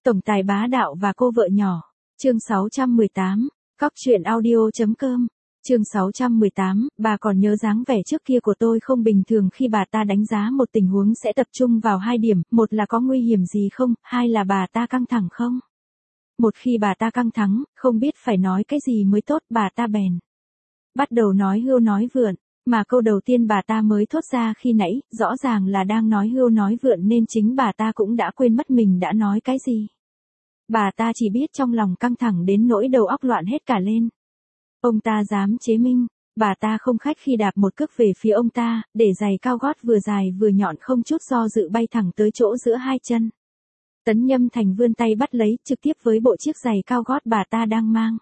Tổng tài bá đạo và cô vợ nhỏ. Chương 618. Cóc truyện audio.com. Chương 618, bà còn nhớ dáng vẻ trước kia của tôi không bình thường khi bà ta đánh giá một tình huống sẽ tập trung vào hai điểm, một là có nguy hiểm gì không, hai là bà ta căng thẳng không. Một khi bà ta căng thẳng, không biết phải nói cái gì mới tốt, bà ta bèn bắt đầu nói hưu nói vượn, mà câu đầu tiên bà ta mới thốt ra khi nãy, rõ ràng là đang nói hưu nói vượn nên chính bà ta cũng đã quên mất mình đã nói cái gì. Bà ta chỉ biết trong lòng căng thẳng đến nỗi đầu óc loạn hết cả lên. Ông ta dám chế minh, bà ta không khách khi đạp một cước về phía ông ta, để giày cao gót vừa dài vừa nhọn không chút do dự bay thẳng tới chỗ giữa hai chân. Tấn Nhâm Thành vươn tay bắt lấy trực tiếp với bộ chiếc giày cao gót bà ta đang mang.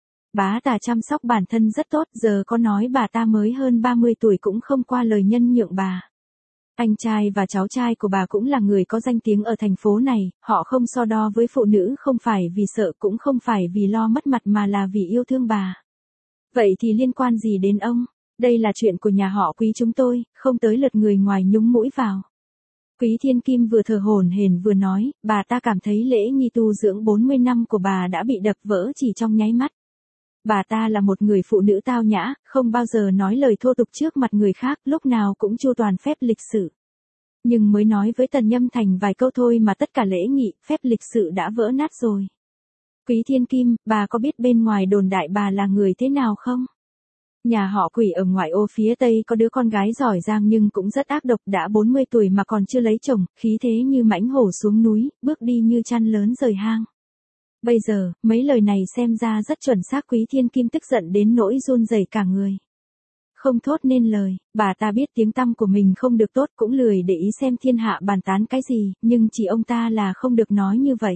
Bá ta chăm sóc bản thân rất tốt, giờ có nói bà ta mới hơn 30 tuổi cũng không qua lời nhân nhượng bà. Anh trai và cháu trai của bà cũng là người có danh tiếng ở thành phố này, họ không so đo với phụ nữ không phải vì sợ cũng không phải vì lo mất mặt mà là vì yêu thương bà. Vậy thì liên quan gì đến ông? Đây là chuyện của nhà họ Quý chúng tôi, không tới lượt người ngoài nhúng mũi vào. Quý Thiên Kim vừa thở hổn hển vừa nói, bà ta cảm thấy lễ nghi tu dưỡng 40 năm của bà đã bị đập vỡ chỉ trong nháy mắt. Bà ta là một người phụ nữ tao nhã, không bao giờ nói lời thô tục trước mặt người khác, lúc nào cũng chu toàn phép lịch sự. Nhưng mới nói với Tần Nhâm Thành vài câu thôi mà tất cả lễ nghị, phép lịch sự đã vỡ nát rồi. Quý Thiên Kim, bà có biết bên ngoài đồn đại bà là người thế nào không? Nhà họ Quỷ ở ngoại ô phía Tây có đứa con gái giỏi giang nhưng cũng rất ác độc, đã 40 tuổi mà còn chưa lấy chồng, khí thế như mãnh hổ xuống núi, bước đi như chăn lớn rời hang. Bây giờ, mấy lời này xem ra rất chuẩn xác. Quý Thiên Kim tức giận đến nỗi run rẩy cả người. Không thốt nên lời, bà ta biết tiếng tăm của mình không được tốt cũng lười để ý xem thiên hạ bàn tán cái gì, nhưng chỉ ông ta là không được nói như vậy.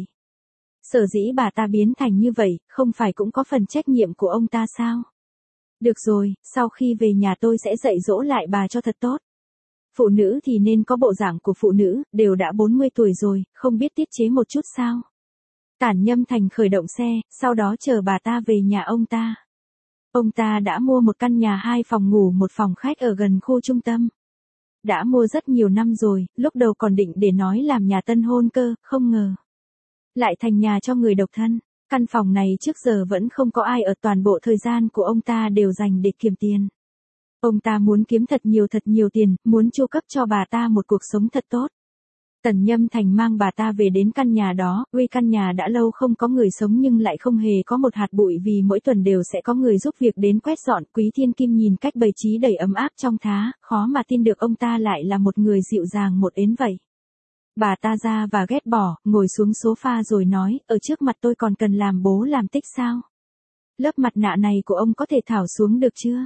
Sở dĩ bà ta biến thành như vậy, không phải cũng có phần trách nhiệm của ông ta sao? Được rồi, sau khi về nhà tôi sẽ dạy dỗ lại bà cho thật tốt. Phụ nữ thì nên có bộ dạng của phụ nữ, đều đã 40 tuổi rồi, không biết tiết chế một chút sao? Tản Nhâm Thành khởi động xe, sau đó chờ bà ta về nhà ông ta. Ông ta đã mua một căn nhà 2 phòng ngủ 1 phòng khách ở gần khu trung tâm. Đã mua rất nhiều năm rồi, lúc đầu còn định để nói làm nhà tân hôn cơ, không ngờ lại thành nhà cho người độc thân. Căn phòng này trước giờ vẫn không có ai ở, toàn bộ thời gian của ông ta đều dành để kiếm tiền. Ông ta muốn kiếm thật nhiều tiền, muốn chu cấp cho bà ta một cuộc sống thật tốt. Tần Nhâm Thành mang bà ta về đến căn nhà đó, căn nhà đã lâu không có người sống nhưng lại không hề có một hạt bụi vì mỗi tuần đều sẽ có người giúp việc đến quét dọn. Quý Thiên Kim nhìn cách bày trí đầy ấm áp trong thá, khó mà tin được ông ta lại là một người dịu dàng một ến vậy. Bà ta ra và ghét bỏ, ngồi xuống sofa rồi nói, ở trước mặt tôi còn cần làm bố làm tích sao? Lớp mặt nạ này của ông có thể tháo xuống được chưa?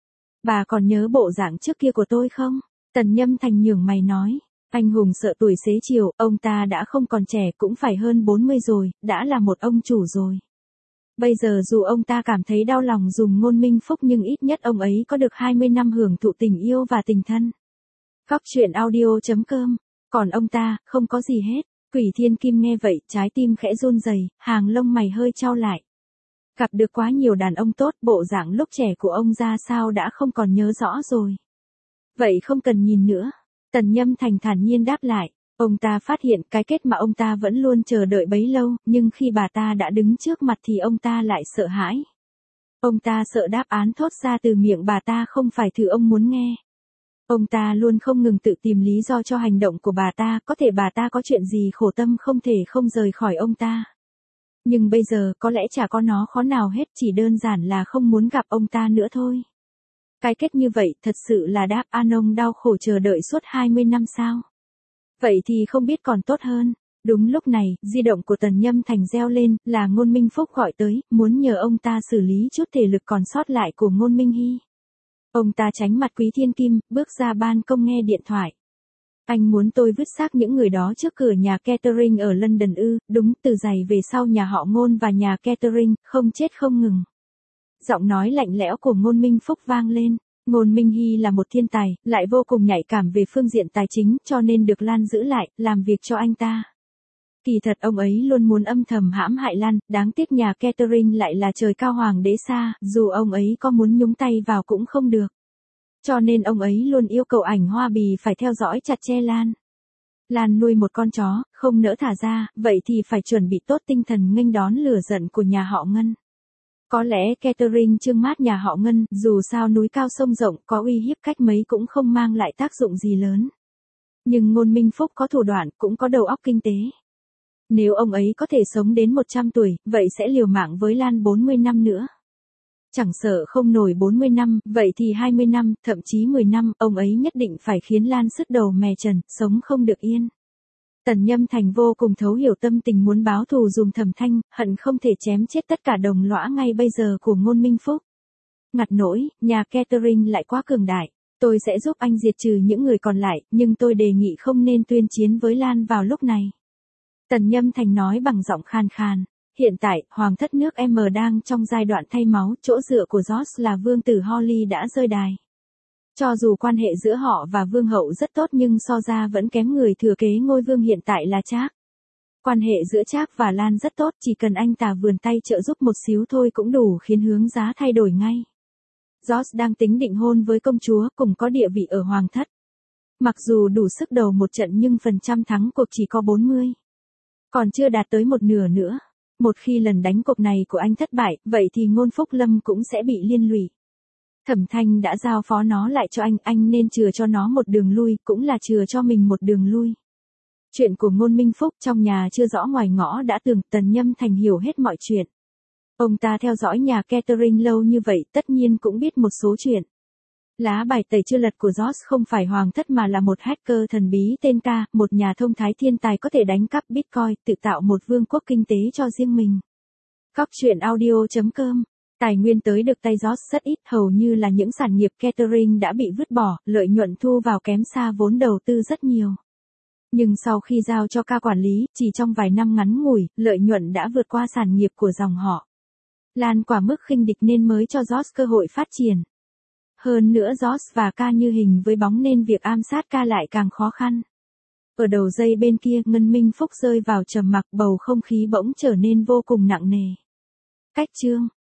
Bà còn nhớ bộ dạng trước kia của tôi không? Tần Nhâm Thành nhướng mày nói. Anh hùng sợ tuổi xế chiều, ông ta đã không còn trẻ cũng phải hơn 40 rồi, đã là một ông chủ rồi. Bây giờ dù ông ta cảm thấy đau lòng dùng ngôn minh phúc nhưng ít nhất ông ấy có được 20 năm hưởng thụ tình yêu và tình thân. Cóc truyện audio.com. Còn ông ta, không có gì hết. Quỷ Thiên Kim nghe vậy, trái tim khẽ run rẩy, hàng lông mày hơi chau lại. Gặp được quá nhiều đàn ông tốt, bộ dạng lúc trẻ của ông ra sao đã không còn nhớ rõ rồi. Vậy không cần nhìn nữa. Tần Nhâm Thành thản nhiên đáp lại. Ông ta phát hiện cái kết mà ông ta vẫn luôn chờ đợi bấy lâu, nhưng khi bà ta đã đứng trước mặt thì ông ta lại sợ hãi. Ông ta sợ đáp án thốt ra từ miệng bà ta không phải thứ ông muốn nghe. Ông ta luôn không ngừng tự tìm lý do cho hành động của bà ta, có thể bà ta có chuyện gì khổ tâm không thể không rời khỏi ông ta. Nhưng bây giờ có lẽ chả có nó khó nào hết, chỉ đơn giản là không muốn gặp ông ta nữa thôi. Cái kết như vậy thật sự là đáp án ông đau khổ chờ đợi suốt 20 năm sao? Vậy thì không biết còn tốt hơn. Đúng lúc này, di động của Tần Nhâm Thành reo lên, là Ngôn Minh Phúc gọi tới, muốn nhờ ông ta xử lý chút thể lực còn sót lại của Ngôn Minh Hy. Ông ta tránh mặt Quý Thiên Kim, bước ra ban công nghe điện thoại. Anh muốn tôi vứt xác những người đó trước cửa nhà catering ở London ư? Đúng, từ giày về sau nhà họ Ngôn và nhà catering, không chết không ngừng. Giọng nói lạnh lẽo của Ngôn Minh Phúc vang lên. Ngôn Minh Hy là một thiên tài, lại vô cùng nhạy cảm về phương diện tài chính, cho nên được Lan giữ lại, làm việc cho anh ta. Kỳ thật ông ấy luôn muốn âm thầm hãm hại Lan, đáng tiếc nhà catering lại là trời cao hoàng đế xa, dù ông ấy có muốn nhúng tay vào cũng không được. Cho nên ông ấy luôn yêu cầu ảnh Hoa Bì phải theo dõi chặt chẽ Lan. Lan nuôi một con chó, không nỡ thả ra, vậy thì phải chuẩn bị tốt tinh thần nghênh đón lửa giận của nhà họ Ngân. Có lẽ Catherine trương mát nhà họ Ngân, dù sao núi cao sông rộng, có uy hiếp cách mấy cũng không mang lại tác dụng gì lớn. Nhưng Ngôn Minh Phúc có thủ đoạn, cũng có đầu óc kinh tế. Nếu ông ấy có thể sống đến 100 tuổi, vậy sẽ liều mạng với Lan 40 năm nữa. Chẳng sợ không nổi 40 năm, vậy thì 20 năm, thậm chí 10 năm, ông ấy nhất định phải khiến Lan sứt đầu mè trần, sống không được yên. Tần Nhâm Thành vô cùng thấu hiểu tâm tình muốn báo thù dùm Thẩm Thanh, hận không thể chém chết tất cả đồng lõa ngay bây giờ của Ngôn Minh Phúc. Ngặt nỗi, nhà Catherine lại quá cường đại. Tôi sẽ giúp anh diệt trừ những người còn lại, nhưng tôi đề nghị không nên tuyên chiến với Lan vào lúc này. Tần Nhâm Thành nói bằng giọng khan khan. Hiện tại, Hoàng thất nước M đang trong giai đoạn thay máu, chỗ dựa của George là vương tử Holly đã rơi đài. Cho dù quan hệ giữa họ và vương hậu rất tốt nhưng so ra vẫn kém người thừa kế ngôi vương hiện tại là Charles. Quan hệ giữa Charles và Lan rất tốt, chỉ cần anh ta vươn tay trợ giúp một xíu thôi cũng đủ khiến hướng giá thay đổi ngay. George đang tính định hôn với công chúa, cùng có địa vị ở Hoàng thất. Mặc dù đủ sức đầu một trận nhưng phần trăm thắng cuộc chỉ có 40. Còn chưa đạt tới một nửa nữa. Một khi lần đánh cuộc này của anh thất bại, vậy thì Ngôn Phúc Lâm cũng sẽ bị liên lụy. Thẩm Thanh đã giao phó nó lại cho anh nên chừa cho nó một đường lui, cũng là chừa cho mình một đường lui. Chuyện của Ngôn Minh Phúc trong nhà chưa rõ ngoài ngõ đã tường, Tần Nhâm Thành hiểu hết mọi chuyện. Ông ta theo dõi nhà Catherine lâu như vậy tất nhiên cũng biết một số chuyện. Lá bài tẩy chưa lật của George không phải Hoàng thất mà là một hacker thần bí tên K, một nhà thông thái thiên tài có thể đánh cắp Bitcoin, tự tạo một vương quốc kinh tế cho riêng mình. Cóc truyện audio.com. Tài nguyên tới được tay George rất ít, hầu như là những sản nghiệp Catherine đã bị vứt bỏ, lợi nhuận thu vào kém xa vốn đầu tư rất nhiều. Nhưng sau khi giao cho K quản lý, chỉ trong vài năm ngắn ngủi, lợi nhuận đã vượt qua sản nghiệp của dòng họ. Lan quả mức khinh địch nên mới cho George cơ hội phát triển. Hơn nữa George và K như hình với bóng nên việc ám sát K lại càng khó khăn. Ở đầu dây bên kia, Ngân Minh Phúc rơi vào trầm mặc, bầu không khí bỗng trở nên vô cùng nặng nề. Cách chương